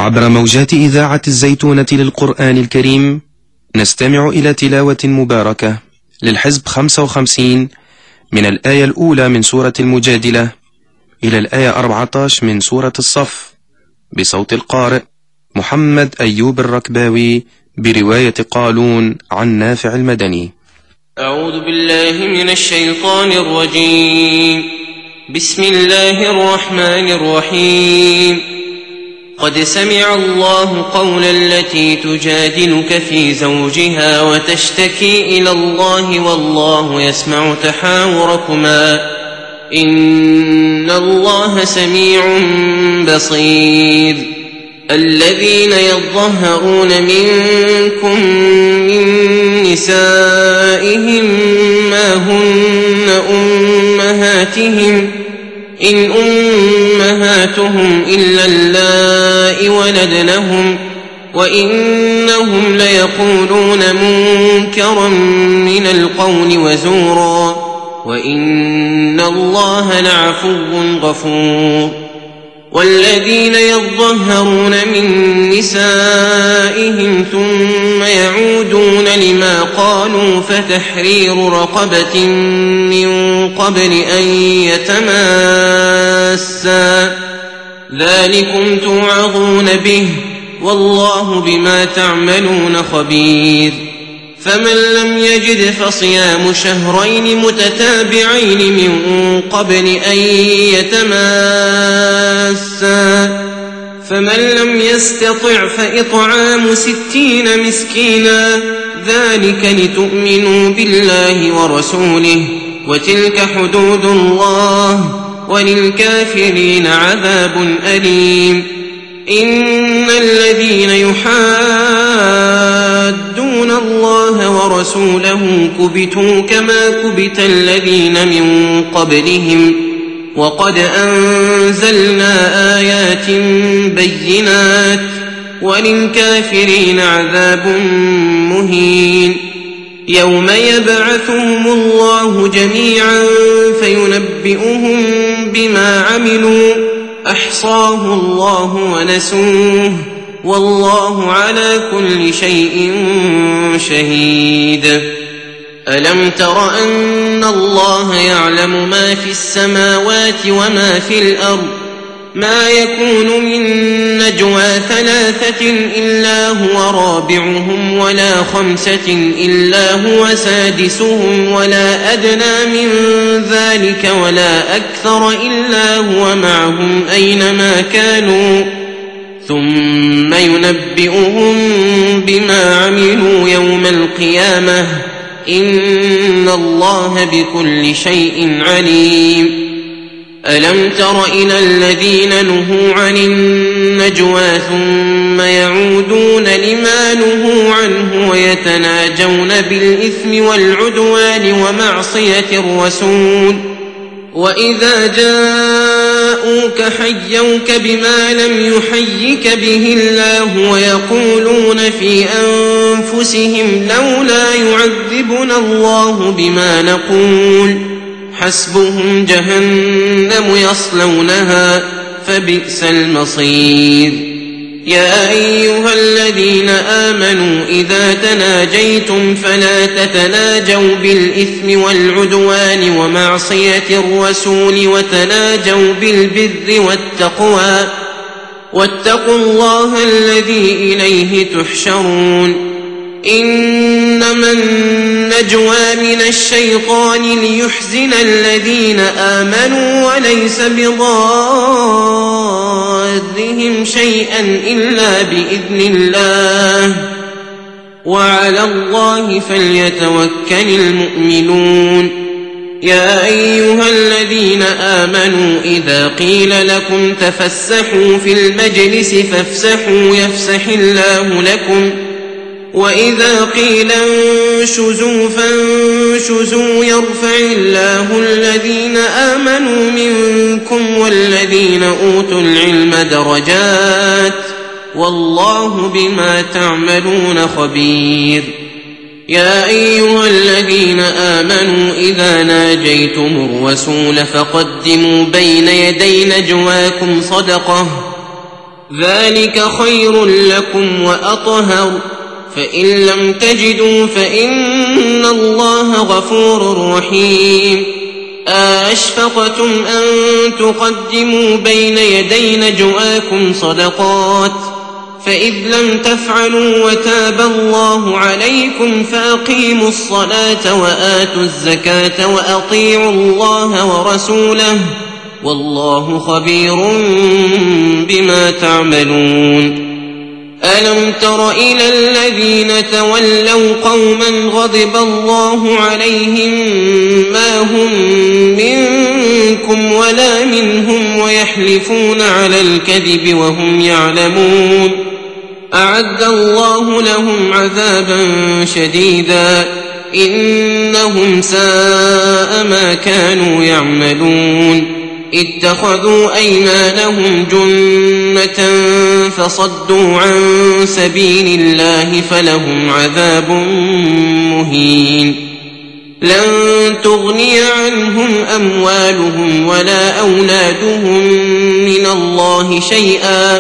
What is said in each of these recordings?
عبر موجات إذاعة الزيتونة للقرآن الكريم نستمع إلى تلاوة مباركة للحزب 55 من الآية الأولى من سورة المجادلة إلى الآية 14 من سورة الصف بصوت القارئ محمد أيوب الركباوي برواية قالون عن نافع المدني. أعوذ بالله من الشيطان الرجيم. بسم الله الرحمن الرحيم. قد سمع الله قول التي تجادلك في زوجها وتشتكي إلى الله والله يسمع تحاوركما إن الله سميع بصير. الذين يظهرون منكم من نسائهم ما هن أمهاتهم إن أمهاتهم إلا اللائي ولدنهم وإنهم ليقولون منكرا من القول وزورا وإن الله لعفو غفور. والذين يظهرون من نسائهم ثم يعودون لما قالوا فتحرير رقبة من قبل أن يتماسا ذلكم توعظون به والله بما تعملون خبير. فمن لم يجد فصيام شهرين متتابعين من قبل أن يتماسا فمن لم يستطع فإطعام 60 مسكينا ذلك لتؤمنوا بالله ورسوله وتلك حدود الله وللكافرين عذاب أليم. إن الذين يحادون الله ورسوله كبتوا كما كبت الذين من قبلهم وقد أنزلنا آيات بينات وللكافرين عذاب مهين. يوم يبعثهم الله جميعا فينبئهم بما عملوا أحصاه الله ونسوه والله على كل شيء شهيد. ألم تر أن الله يعلم ما في السماوات وما في الأرض ما يكون من نجوى 3 إلا هو رابعهم ولا 5 إلا هو سادسهم ولا أدنى من ذلك ولا أكثر إلا هو معهم أينما كانوا ثم ينبئهم بما عملوا يوم القيامة إن الله بكل شيء عليم. ألم تر إلى الذين نهوا عن النجوى ثم يعودون لما نهوا عنه ويتناجون بالإثم والعدوان ومعصية الرسول وإذا جاءوك حيوك بما لم يحيك به الله ويقولون في أنفسهم لولا يعذبنا الله بما نقول حسبهم جهنم يصلونها فبئس المصير. يا أيها الذين آمنوا إذا تناجيتم فلا تتناجوا بالإثم والعدوان ومعصية الرسول وتناجوا بالبر والتقوى واتقوا الله الذي إليه تحشرون. إنما النجوى من الشيطان ليحزن الذين آمنوا وليس بضارهم شيئا إلا بإذن الله وعلى الله فليتوكل المؤمنون. يا أيها الذين آمنوا إذا قيل لكم تفسحوا في المجلس فافسحوا يفسح الله لكم وإذا قيل انشزوا فانشزوا يرفع الله الذين آمنوا منكم والذين أوتوا العلم درجات والله بما تعملون خبير. يا أيها الذين آمنوا إذا ناجيتم الرسول فقدموا بين يدي نجواكم صدقة ذلك خير لكم وأطهر فإن لم تجدوا فإن الله غفور رحيم أشفقتم أن تقدموا بين يدي نجواكم صدقات فإذ لم تفعلوا وتاب الله عليكم فأقيموا الصلاة وآتوا الزكاة وأطيعوا الله ورسوله والله خبير بما تعملون ألم تر إلى الذين تولوا قوما غضب الله عليهم ما هم منكم ولا منهم ويحلفون على الكذب وهم يعلمون أعد الله لهم عذابا شديدا إنهم ساء ما كانوا يعملون اتخذوا أيمانهم جنة فصدوا عن سبيل الله فلهم عذاب مهين لن تغني عنهم أموالهم ولا أولادهم من الله شيئا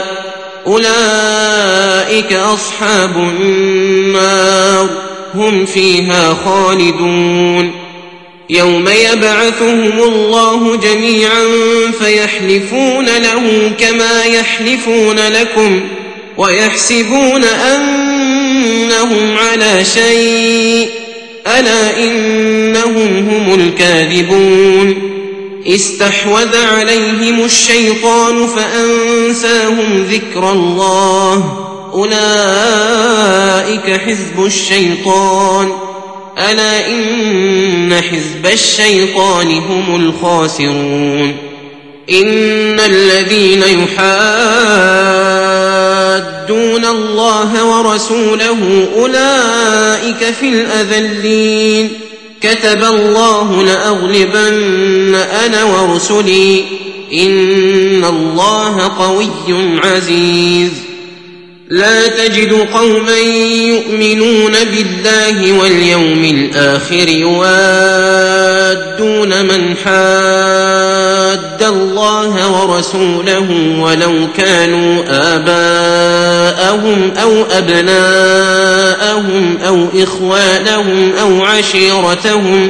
أولئك أصحاب النار هم فيها خالدون يوم يبعثهم الله جميعا فيحلفون له كما يحلفون لكم ويحسبون أنهم على شيء ألا إنهم هم الكاذبون استحوذ عليهم الشيطان فأنساهم ذكر الله أولئك حزب الشيطان ألا إن حزب الشيطان هم الخاسرون إن الذين يحادون الله ورسوله أولئك في الأذلين كتب الله لأغلبن أنا ورسلي إن الله قوي عزيز لا تجد قوما يؤمنون بالله واليوم الآخر يوادون من حاد الله ورسوله ولو كانوا آباءهم أو أبناءهم أو إخوانهم أو عشيرتهم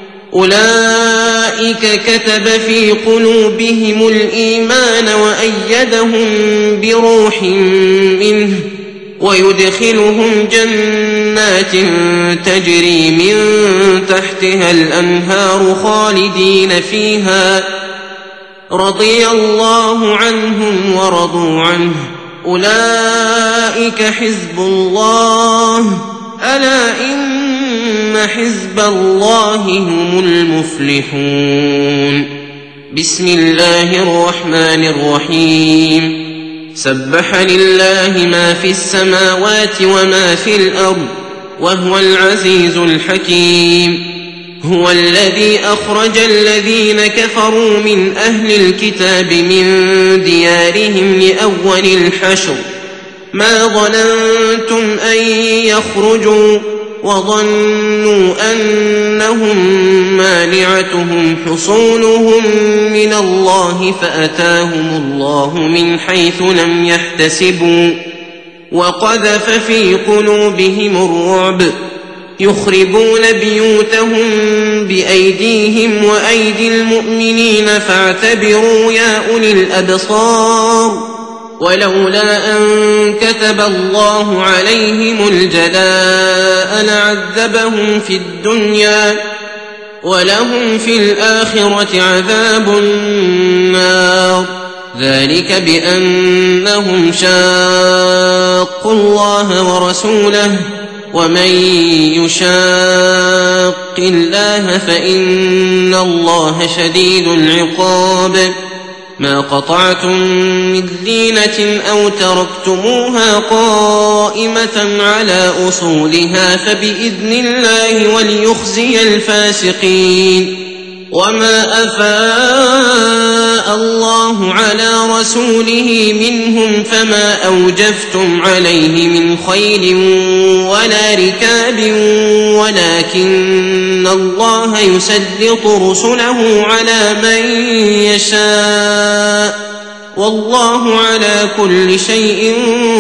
أولئك كتب في قلوبهم الإيمان وأيدهم بروح منه ويدخلهم جنات تجري من تحتها الأنهار خالدين فيها رضي الله عنهم ورضوا عنه أولئك حزب الله ألا إن حزب الله هم المفلحون بسم الله الرحمن الرحيم سبح لله ما في السماوات وما في الأرض وهو العزيز الحكيم هو الذي أخرج الذين كفروا من أهل الكتاب من ديارهم لأول الحشر ما ظننتم أن يخرجوا وظنوا أنهم مانعتهم حصونهم من الله فأتاهم الله من حيث لم يحتسبوا وقذف في قلوبهم الرعب يخربون بيوتهم بأيديهم وأيدي المؤمنين فاعتبروا يا أولي الأبصار ولولا أن كتب الله عليهم الجلاء لعذبهم في الدنيا ولهم في الآخرة عذاب النار ذلك بأنهم شاقوا الله ورسوله ومن يشاق الله فإن الله شديد العقاب ما قطعتم من لينة أو تركتموها قائمة على أصولها فبإذن الله وليخزي الفاسقين وما أفاء الله على رسوله منهم فما أوجفتم عليه من خيل ولا ركاب ولكن الله يسلط رسله على من يشاء والله على كل شيء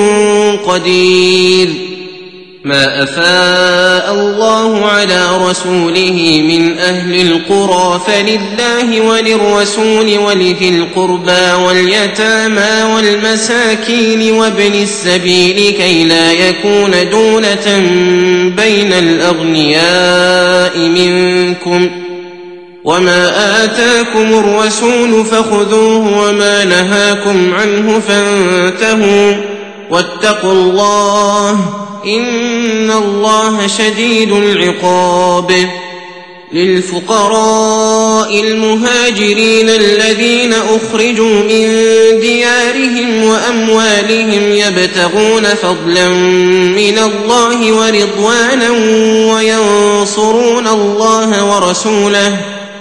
قدير. ما أفاء الله على رسوله من أهل القرى فلله وللرسول ولذي القربى واليتامى والمساكين وابن السبيل كي لا يكون دولة بين الأغنياء منكم. وما آتاكم الرسول فخذوه وما نهاكم عنه فانتهوا واتقوا الله إن الله شديد العقاب. للفقراء المهاجرين الذين أخرجوا من ديارهم وأموالهم يبتغون فضلا من الله ورضوانا وينصرون الله ورسوله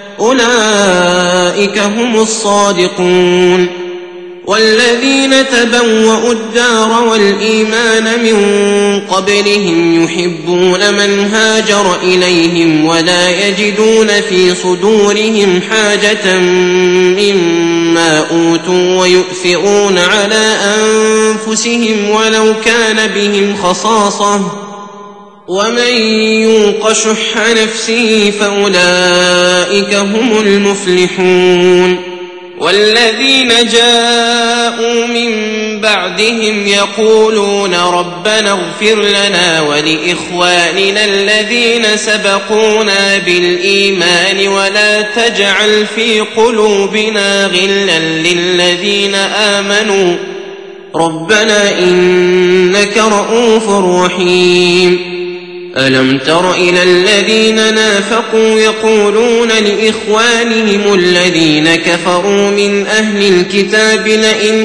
أولئك هم الصادقون. والذين تبوأوا الدار والإيمان من قبلهم يحبون من هاجر إليهم ولا يجدون في صدورهم حاجة مما أوتوا ويؤثرون على أنفسهم ولو كان بهم خصاصة ومن يوق شح نفسه فأولئك هم المفلحون. والذين جاءوا من بعدهم يقولون ربنا اغفر لنا ولإخواننا الذين سبقونا بالإيمان ولا تجعل في قلوبنا غلا للذين آمنوا ربنا إنك رؤوف رحيم. ألم تر إلى الذين نافقوا يقولون لإخوانهم الذين كفروا من أهل الكتاب لئن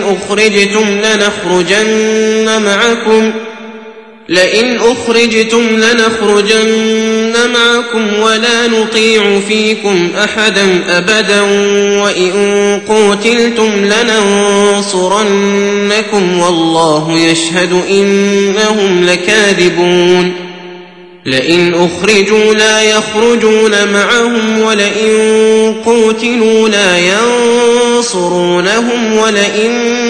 أخرجتم لنخرجن معكم ولا نطيع فيكم أحدا أبدا وإن قتلتم لننصرنكم والله يشهد إنهم لكاذبون. لئن أخرجوا لا يخرجون معهم ولئن قتلوا لا ينصرونهم ولئن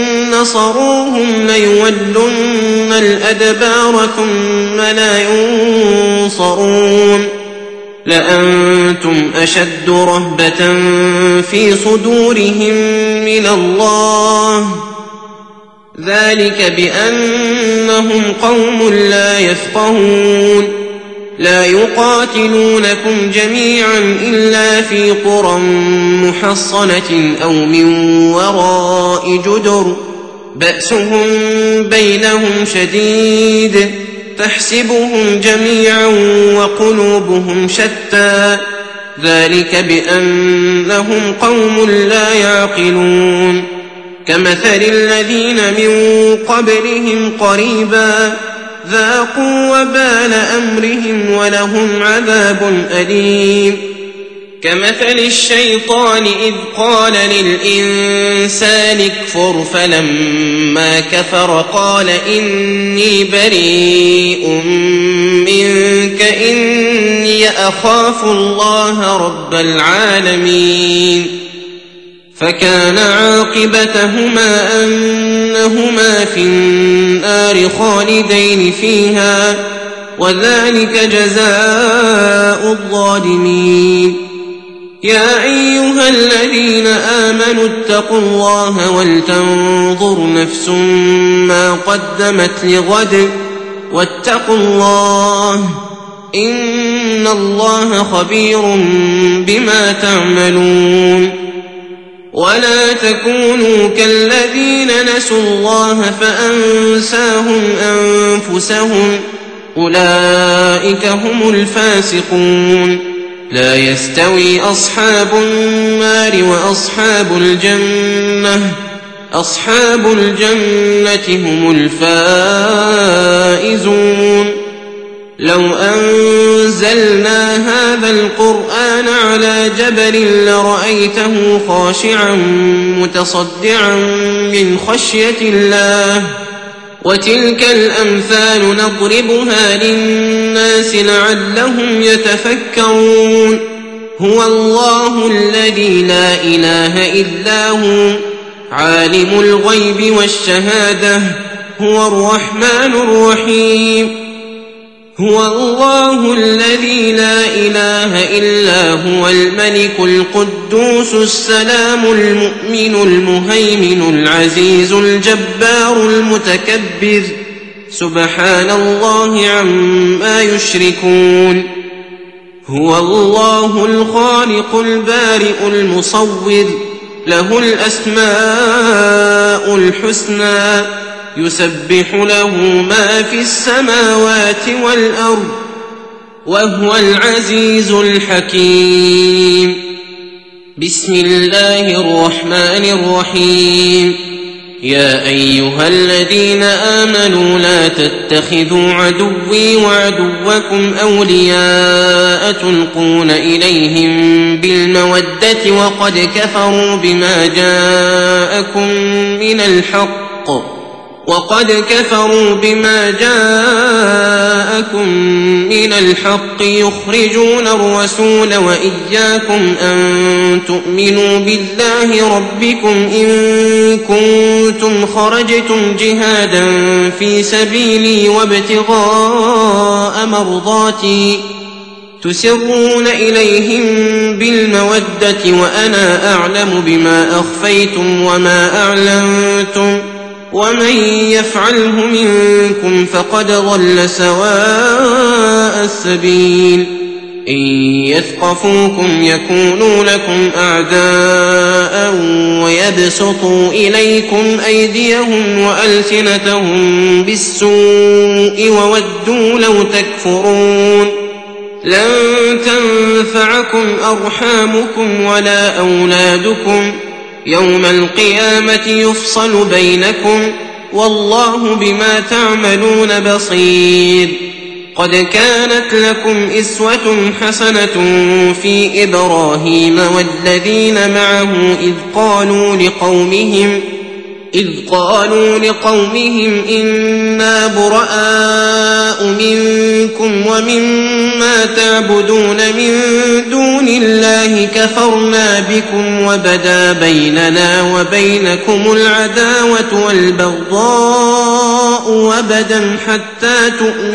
نصروهم ليولن الأدبار ثم لا ينصرون. لأنتم أشد رهبة في صدورهم من الله ذلك بأنهم قوم لا يفقهون. لا يقاتلونكم جميعا إلا في قرى محصنة أو من وراء جدر بأسهم بينهم شديد تحسبهم جميعا وقلوبهم شتى ذلك بأنهم قوم لا يعقلون. كمثل الذين من قبلهم قريبا ذاقوا وبال أمرهم ولهم عذاب أليم. كمثل الشيطان إذ قال للإنسان اكفر فلما كفر قال إني بريء منك إني أخاف الله رب العالمين. فكان عاقبتهما أنهما في النار خالدين فيها وذلك جزاء الظالمين. يا أيها الذين آمنوا اتقوا الله ولتنظر نفس ما قدمت لغد واتقوا الله إن الله خبير بما تعملون. ولا تكونوا كالذين نسوا الله فأنساهم أنفسهم أولئك هم الفاسقون. لا يستوي أصحاب النار وأصحاب الجنة أصحاب الجنة هم الفائزون. لو أنزلنا هذا القرآن على جبل لرأيته خاشعا متصدعا من خشية الله وتلك الأمثال نضربها للناس لعلهم يتفكرون. هو الله الذي لا إله إلا هو عالم الغيب والشهادة هو الرحمن الرحيم. هو الله الذي لا إله إلا هو الملك القدوس السلام المؤمن المهيمن العزيز الجبار المتكبر سبحان الله عما يشركون. هو الله الخالق البارئ المصور له الأسماء الحسنى يسبح له ما في السماوات والأرض وهو العزيز الحكيم. بسم الله الرحمن الرحيم. يا أيها الذين آمنوا لا تتخذوا عدوي وعدوكم أولياء تلقون إليهم بالمودة وقد كفروا بما جاءكم من الحق يخرجون الرسول وإياكم أن تؤمنوا بالله ربكم إن كنتم خرجتم جهادا في سبيلي وابتغاء مرضاتي تسرون إليهم بالمودة وأنا أعلم بما أخفيتم وما أعلنتم ومن يفعله منكم فقد ضل سواء السبيل. إن يثقفوكم يكونوا لكم أعداء ويبسطوا إليكم أيديهم وألسنتهم بالسوء وودوا لو تكفرون. لن تنفعكم أرحامكم ولا أولادكم يوم القيامة يفصل بينكم والله بما تعملون بصير. قد كانت لكم إسوة حسنة في إبراهيم والذين معه إذ قالوا لقومهم إنا براء منكم ومما تعبدون من دون الله كفرنا بكم وبدا بيننا وبينكم العداوة والبغضاء أبدا حتى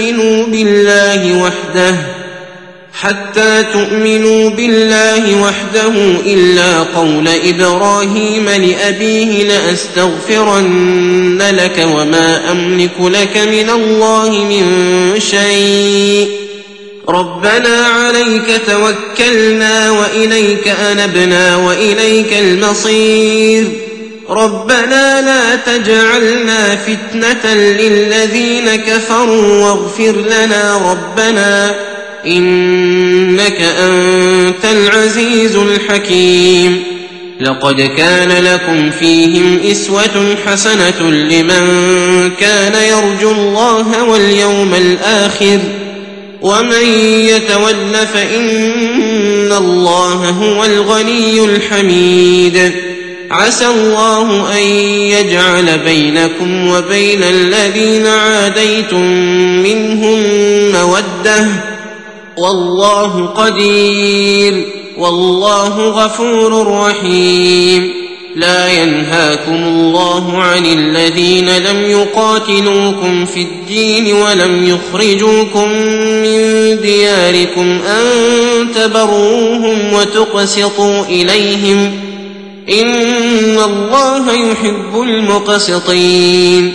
تؤمنوا بالله وحده إلا قول إبراهيم لأبيه لأستغفرن لك وما أملك لك من الله من شيء ربنا عليك توكلنا وإليك أنبنا وإليك المصير. ربنا لا تجعلنا فتنة للذين كفروا واغفر لنا ربنا إنك أنت العزيز الحكيم. لقد كان لكم فيهم إسوة حسنة لمن كان يرجو الله واليوم الآخر ومن يتول فإن الله هو الغني الحميد. عسى الله أن يجعل بينكم وبين الذين عاديتم منهم مودة والله قدير والله غفور رحيم. لا ينهاكم الله عن الذين لم يقاتلوكم في الدين ولم يخرجوكم من دياركم أن تبروهم وتقسطوا إليهم إن الله يحب المقسطين.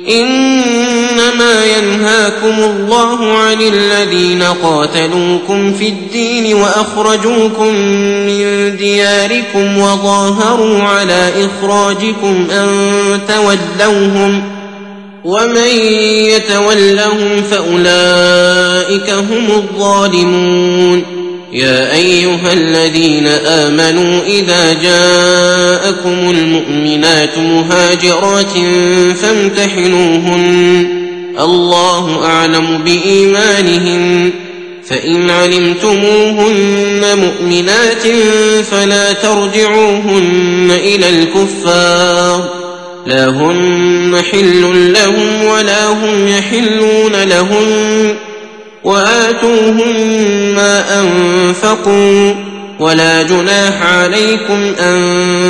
إنما ينهاكم الله عن الذين قاتلوكم في الدين وأخرجوكم من دياركم وظاهروا على إخراجكم أن تولوهم ومن يتولهم فأولئك هم الظالمون. يا أيها الذين آمنوا إذا جاءكم المؤمنات مهاجرات فامتحنوهن الله أعلم بإيمانهن فإن علمتموهن مؤمنات فلا ترجعوهن إلى الكفار لا هن حل لهم ولا هم يحلون لهم وآتوهم ما أنفقوا ولا جناح عليكم أن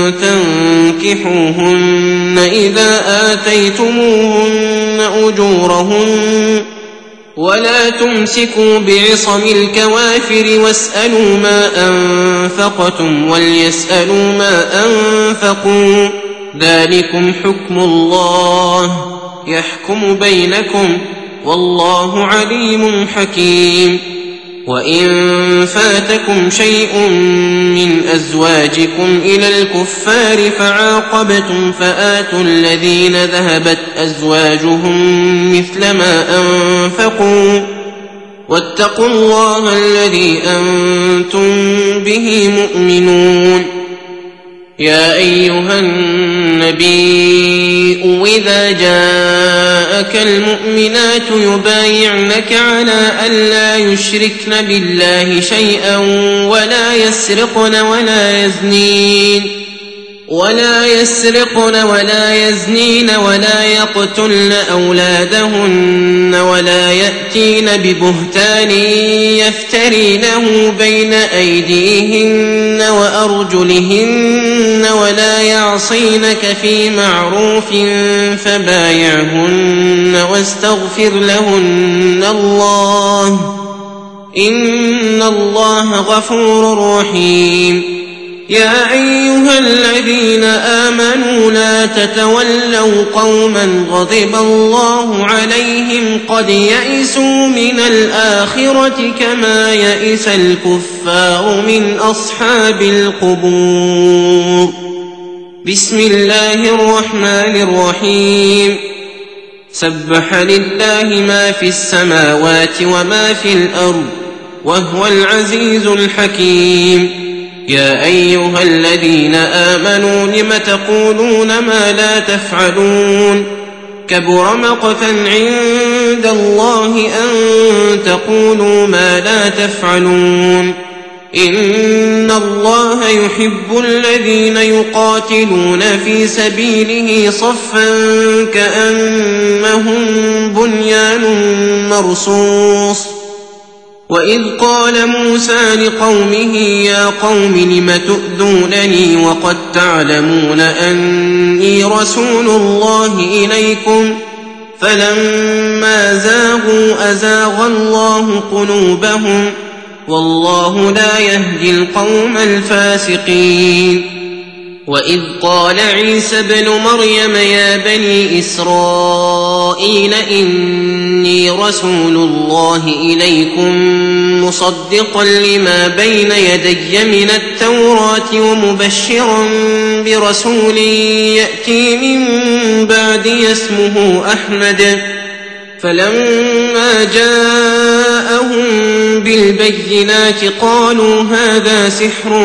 تنكحوهن إذا آتيتموهن أجورهن ولا تمسكوا بعصم الكوافر واسألوا ما أنفقتم وليسألوا ما أنفقوا ذلكم حكم الله يحكم بينكم والله عليم حكيم. وإن فاتكم شيء من أزواجكم إلى الكفار فعاقبتم فآتوا الذين ذهبت أزواجهم مثل ما أنفقوا واتقوا الله الذي أنتم به مؤمنون. يا أيها النبي إذا جاءك المؤمنات يبايعنك على ألا يشركن بالله شيئا ولا يسرقن ولا يزنين ولا يقتلن أولادهن ولا يأتين ببهتان يفترينه بين أيديهن وأرجلهن ولا يعصينك في معروف فبايعهن واستغفر لهن الله إن الله غفور رحيم. يا أيها الذين آمنوا لا تتولوا قوما غضب الله عليهم قد يئسوا من الآخرة كما يئس الكفار من أصحاب القبور. بسم الله الرحمن الرحيم. سبح لله ما في السماوات وما في الأرض وهو العزيز الحكيم. يا أيها الذين آمنوا لم تقولون ما لا تفعلون كبر مقتا عند الله أن تقولوا ما لا تفعلون. إن الله يحب الذين يقاتلون في سبيله صفا كأنهم بنيان مرصوص. وإذ قال موسى لقومه يا قوم لم تؤذونني وقد تعلمون أني رسول الله إليكم فلما زاغوا أزاغ الله قلوبهم والله لا يهدي القوم الفاسقين. وإذ قال عيسى ابن مريم يا بني إسرائيل إني رسول الله إليكم مصدقا لما بين يدي من التوراة ومبشرا برسول يأتي من بعدي اسمه أحمد. فلما جاءهم بالبينات قالوا هذا سحر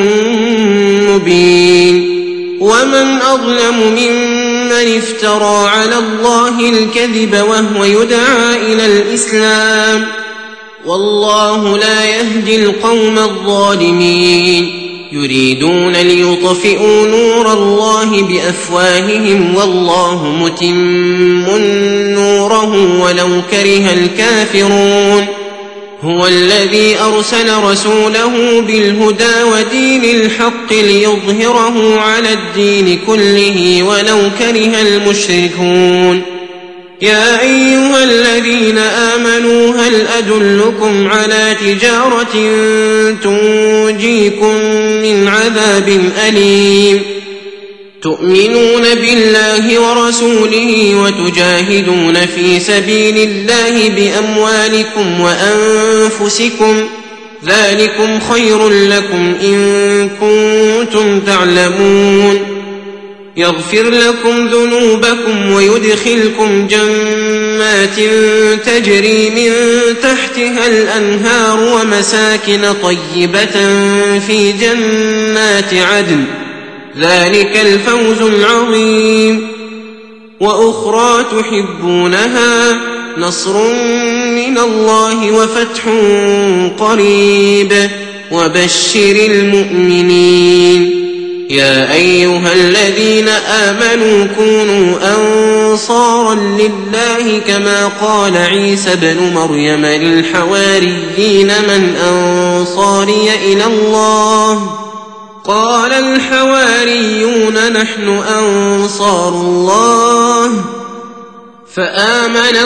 مبين. ومن أظلم ممن افترى على الله الكذب وهو يدعى إلى الإسلام والله لا يهدي القوم الظالمين. يريدون ليطفئوا نور الله بأفواههم والله متم نوره ولو كره الكافرون. هو الذي أرسل رسوله بالهدى ودين الحق ليظهره على الدين كله ولو كره المشركون. يا أيها الذين آمنوا هل أدلكم على تجارة تنجيكم من عذاب أليم تؤمنون بالله ورسوله وتجاهدون في سبيل الله بأموالكم وأنفسكم ذلكم خير لكم إن كنتم تعلمون. يغفر لكم ذنوبكم ويدخلكم جنات تجري من تحتها الأنهار ومساكن طيبة في جنات عدن ذلك الفوز العظيم. وأخرى تحبونها نصر من الله وفتح قريب وبشر المؤمنين. يا أيها الذين آمنوا كونوا أنصارا لله كما قال عيسى بن مريم للحواريين من أنصاري إلى الله قال الحواريون نحن أنصار الله فآمنت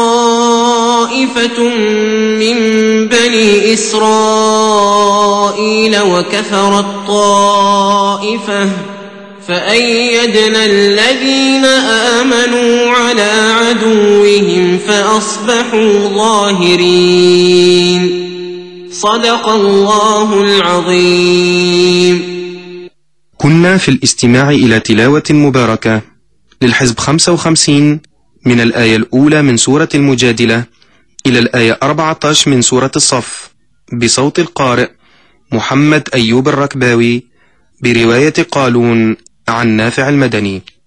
طائفة من بني إسرائيل وكفرت طائفة فأيدنا الذين آمنوا على عدوهم فأصبحوا ظاهرين صدق الله العظيم. كنا في الاستماع إلى تلاوة مباركة للحزب 55 من الآية الأولى من سورة المجادلة إلى الآية 14 من سورة الصف بصوت القارئ محمد أيوب الركباوي برواية قالون عن نافع المدني.